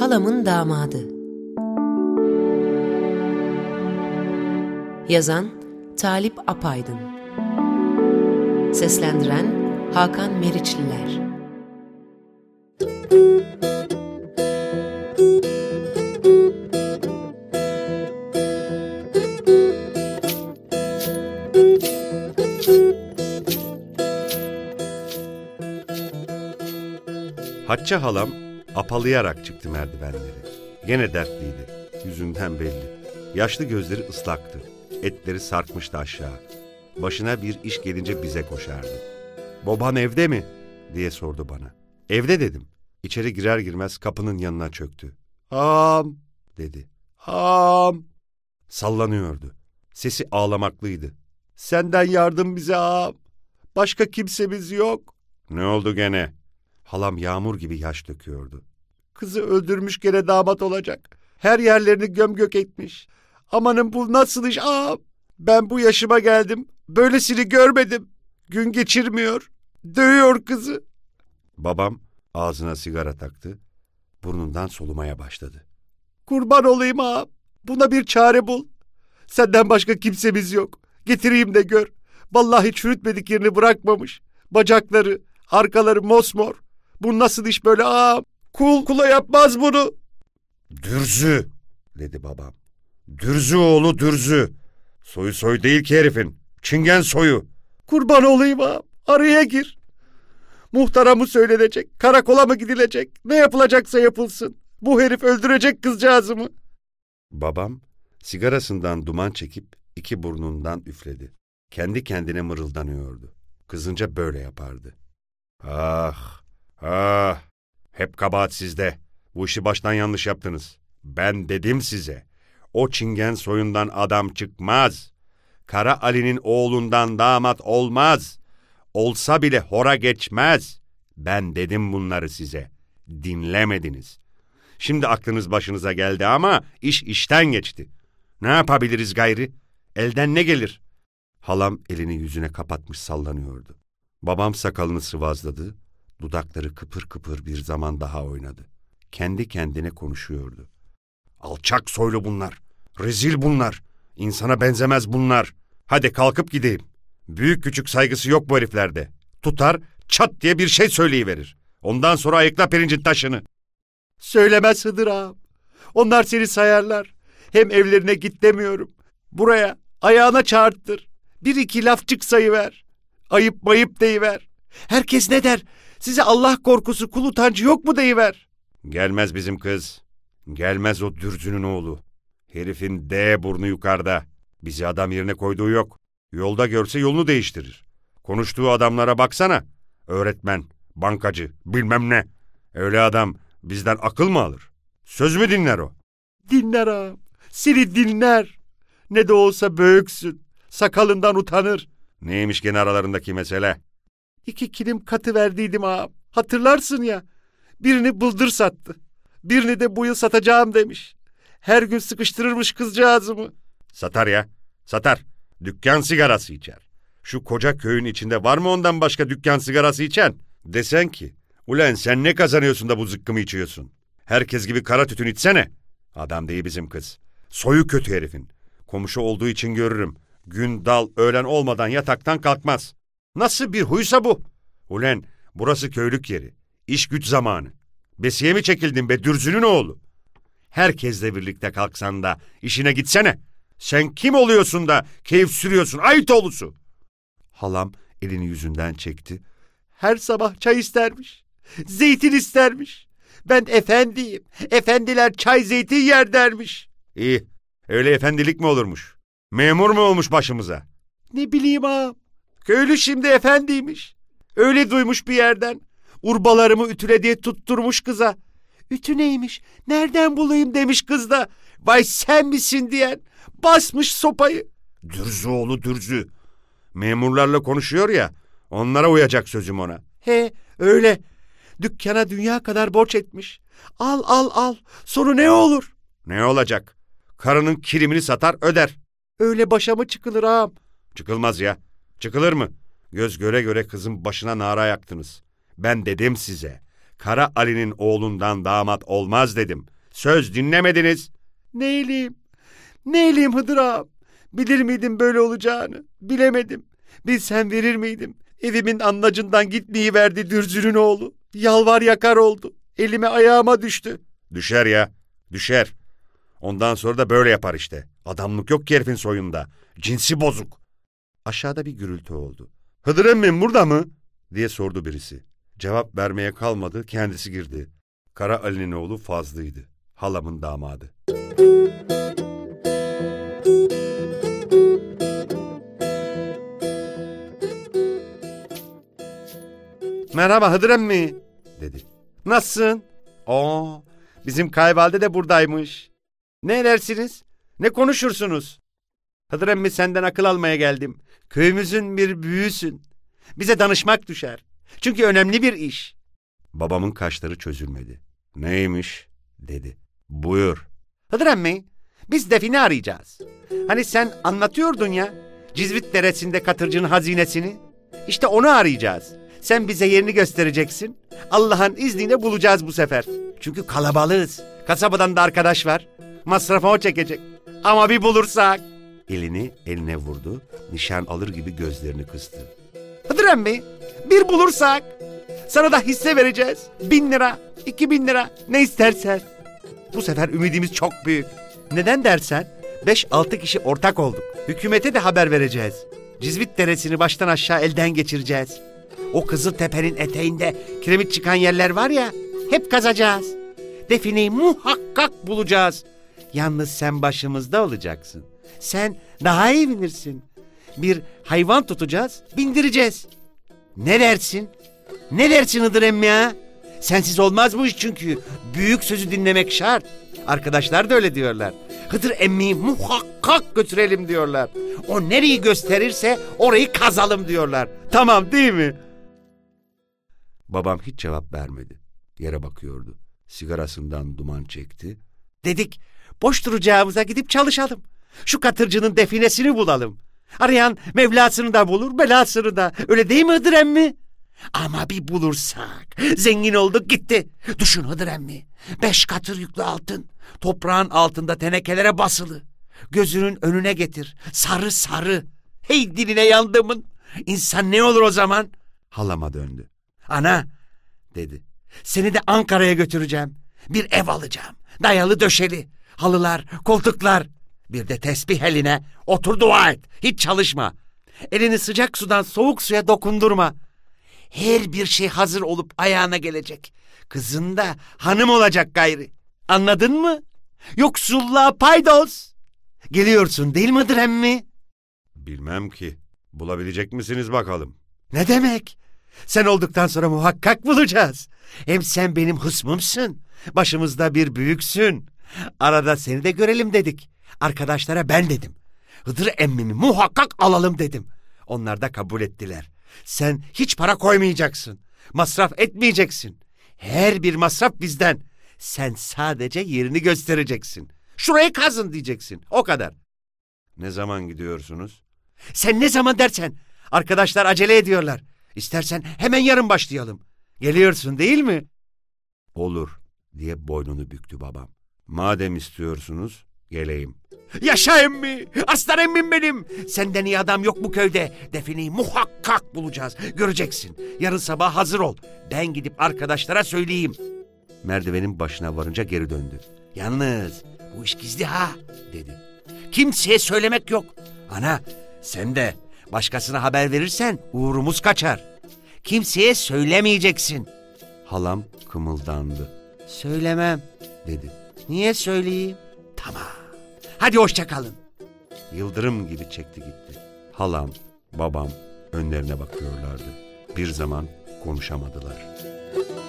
Halamın Damadı. Yazan Talip Apaydın. Seslendiren Hakan Meriçliler. Hatice halam apalayarak çıktı merdivenleri. Gene dertliydi. Yüzünden belli. Yaşlı gözleri ıslaktı. Etleri sarkmıştı aşağı. Başına bir iş gelince bize koşardı. "Baban evde mi?" diye sordu bana. "Evde" dedim. İçeri girer girmez kapının yanına çöktü. "Ağam" dedi. "Ağam." Sallanıyordu. Sesi ağlamaklıydı. "Senden yardım bize ağam. Başka kimsemiz yok." "Ne oldu gene?" Halam yağmur gibi yaş döküyordu. "Kızı öldürmüş, gene damat olacak. Her yerlerini gömgök etmiş. Amanın bu nasıl iş ağam? Ben bu yaşıma geldim. Böylesini görmedim. Gün geçirmiyor. Dövüyor kızı." Babam ağzına sigara taktı. Burnundan solumaya başladı. "Kurban olayım ağam. Buna bir çare bul. Senden başka kimsemiz yok. Getireyim de gör. Vallahi çürütmedik yerini bırakmamış. Bacakları, arkaları mosmor. Bu nasıl iş böyle ağam? Kul kula yapmaz bunu." "Dürzü" dedi babam. "Dürzü oğlu Dürzü. Soyu soy değil ki herifin. Çingen soyu." "Kurban olayım ağam. Araya gir. Muhtara mı söylenecek? Karakola mı gidilecek? Ne yapılacaksa yapılsın. Bu herif öldürecek kızcağızımı." Babam sigarasından duman çekip iki burnundan üfledi. Kendi kendine mırıldanıyordu. Kızınca böyle yapardı. "Ah, ah, hep kabahat sizde. Bu işi baştan yanlış yaptınız. Ben dedim size. O çingen soyundan adam çıkmaz. Kara Ali'nin oğlundan damat olmaz. Olsa bile hora geçmez. Ben dedim bunları size. Dinlemediniz. Şimdi aklınız başınıza geldi ama iş işten geçti. Ne yapabiliriz gayri? Elden ne gelir?" Halam elini yüzüne kapatmış sallanıyordu. Babam sakalını sıvazladı. Dudakları kıpır kıpır bir zaman daha oynadı. Kendi kendine konuşuyordu. "Alçak soylu bunlar. Rezil bunlar. İnsana benzemez bunlar. Hadi kalkıp gideyim. Büyük küçük saygısı yok bu heriflerde. Tutar, çat diye bir şey söyleyiverir. Ondan sonra ayıkla pirincin taşını." "Söylemez Hıdır ağam. Onlar seni sayarlar. Hem evlerine git demiyorum. Buraya ayağına çağırttır. Bir iki lafçık sayıver. Ayıp mayıp deyiver. Herkes ne der? Size Allah korkusu, kul utancı yok mu deyiver." "Gelmez bizim kız. Gelmez o Dürzü'nün oğlu. Herifin D burnu yukarıda. Bizi adam yerine koyduğu yok. Yolda görse yolunu değiştirir. Konuştuğu adamlara baksana. Öğretmen, bankacı, bilmem ne. Öyle adam bizden akıl mı alır? Söz mü dinler o?" "Dinler ağam. Seni dinler. Ne de olsa büyüksün. Sakalından utanır." "Neymiş gene aralarındaki mesele?" "2 kilim katı verdiydim ağam. Hatırlarsın ya. Birini bıldır sattı. Birini de bu yıl satacağım demiş. Her gün sıkıştırırmış kızcağızımı." "Satar ya. Satar. Dükkan sigarası içer. Şu koca köyün içinde var mı ondan başka dükkan sigarası içen? Desen ki, ulan sen ne kazanıyorsun da bu zıkkımı içiyorsun? Herkes gibi kara tütün içsene." Adam değil bizim kız. Soyu kötü herifin. Komşu olduğu için görürüm. Gün dal öğlen olmadan yataktan kalkmaz. Nasıl bir huysa bu? Ulan burası köylük yeri. İş güç zamanı. Besiye mi çekildin be Dürzü'nün oğlu? Herkesle birlikte kalksan da işine gitsene. Sen kim oluyorsun da keyif sürüyorsun ayıt oğlusu? Halam elini yüzünden çekti. "Her sabah çay istermiş. Zeytin istermiş. Ben efendiyim. Efendiler çay zeytin yer dermiş." "İyi. Öyle efendilik mi olurmuş? Memur mu olmuş başımıza?" "Ne bileyim ağam. Köylü şimdi efendiymiş. Öyle duymuş bir yerden. Urbalarımı ütüle diye tutturmuş kıza. Ütü neymiş? Nereden bulayım demiş kız da. Vay sen misin diyen. Basmış sopayı." "Dürzü oğlu Dürzü. Memurlarla konuşuyor ya. Onlara uyacak sözüm ona." "He öyle. Dükkana dünya kadar borç etmiş. Al al al. Sonu ne olur?" "Ne olacak? Karının kirimini satar öder." "Öyle başa mı çıkılır ağam?" "Çıkılmaz ya. Çıkılır mı? Göz göre göre kızın başına nara yaktınız. Ben dedim size. Kara Ali'nin oğlundan damat olmaz dedim. Söz dinlemediniz. Neyleyim Hıdır ağam? Bilir miydim böyle olacağını? Bilemedim. Bilsem verir miydim? Evimin anlacından gitmeyiverdi Dürzü'nün oğlu. Yalvar yakar oldu. Elime ayağıma düştü. Düşer ya, düşer. Ondan sonra da böyle yapar işte. Adamlık yok ki herifin soyunda. Cinsi bozuk. Aşağıda bir gürültü oldu. Hıdır emmim burada mı? Diye sordu birisi. Cevap vermeye kalmadı, kendisi girdi. Kara Ali'nin oğlu Fazlı'ydı. Halamın damadı. Merhaba Hıdır emmi, Dedi. nasılsın? Bizim kayvalde de buradaymış. Ne edersiniz? Ne konuşursunuz? Hıdır emmi, senden akıl almaya geldim. Köyümüzün bir büyüğüsün. Bize danışmak düşer. Çünkü önemli bir iş. Babamın kaşları çözülmedi. Neymiş? Dedi. Buyur. Hıdır emmi, biz define arayacağız. Hani sen anlatıyordun ya, Cizvit Deresi'nde katırcının hazinesini. İşte onu arayacağız. Sen bize yerini göstereceksin. Allah'ın izniyle bulacağız bu sefer. Çünkü kalabalığız. Kasabadan da arkadaş var. Masrafı o çekecek. Ama bir bulursak. Elini eline vurdu, nişan alır gibi gözlerini kıstı. Hıdır emmi, bir bulursak sana da hisse vereceğiz. 1000 lira, 2000 lira, ne istersen. Bu sefer ümidimiz çok büyük. Neden dersen 5-6 kişi ortak olduk. Hükümete de haber vereceğiz. Cizvit Deresi'ni baştan aşağı elden geçireceğiz. O Kızıltepe'nin eteğinde kiremit çıkan yerler var ya, hep kazacağız. Defineyi muhakkak bulacağız. Yalnız sen başımızda olacaksın. Sen daha iyi bilirsin. Bir hayvan tutacağız, bindireceğiz. Ne dersin? Ne dersin Hıdır emmi ya? Sensiz olmaz bu iş çünkü. Büyük sözü dinlemek şart. Arkadaşlar da öyle diyorlar. Hıdır emmiyi muhakkak götürelim diyorlar. O nereyi gösterirse orayı kazalım diyorlar. Tamam değil mi? Babam hiç cevap vermedi. Yere bakıyordu. Sigarasından duman çekti. Dedik, boş duracağımıza gidip çalışalım. Şu katırcının definesini bulalım. Arayan Mevlasını da bulur, belasını da. Öyle değil mi Hıdır emmi? Ama bir bulursak, zengin olduk gitti. Düşün Hıdır emmi, 5 katır yüklü altın, toprağın altında tenekelere basılı. Gözünün önüne getir, sarı sarı. Hey diline yandımın. İnsan ne olur o zaman? Halama döndü. Ana, dedi, seni de Ankara'ya götüreceğim. Bir ev alacağım, dayalı döşeli, halılar, koltuklar. Bir de tesbih eline, otur dua et, hiç çalışma. Elini sıcak sudan soğuk suya dokundurma. Her bir şey hazır olup ayağına gelecek. Kızın da hanım olacak gayri. Anladın mı? Yoksulluğa paydos. Geliyorsun değil midir emmi? Bilmem ki. Bulabilecek misiniz bakalım? Ne demek? Sen olduktan sonra muhakkak bulacağız. Hem sen benim hısmımsın. Başımızda bir büyüksün. Arada seni de görelim dedik. Arkadaşlara ben dedim. Hıdır emmimi muhakkak alalım dedim. Onlar da kabul ettiler. Sen hiç para koymayacaksın. Masraf etmeyeceksin. Her bir masraf bizden. Sen sadece yerini göstereceksin. Şurayı kazın diyeceksin. O kadar. Ne zaman gidiyorsunuz? Sen ne zaman dersen. Arkadaşlar acele ediyorlar. İstersen hemen yarın başlayalım. Geliyorsun değil mi? Olur diye boynunu büktü babam. Madem istiyorsunuz geleyim. Yaşa emmi, aslan emmim benim. Senden iyi adam yok bu köyde. Defineyi muhakkak bulacağız. Göreceksin. Yarın sabah hazır ol. Ben gidip arkadaşlara söyleyeyim. Merdivenin başına varınca geri döndü. Yalnız bu iş gizli ha, dedi. Kimseye söylemek yok. Ana, sen de başkasına haber verirsen uğrumuz kaçar. Kimseye söylemeyeceksin. Halam kımıldandı. Söylemem, dedi. Niye söyleyeyim? Tamam. Hadi hoşça kalın. Yıldırım gibi çekti gitti. Halam, babam önlerine bakıyorlardı. Bir zaman konuşamadılar.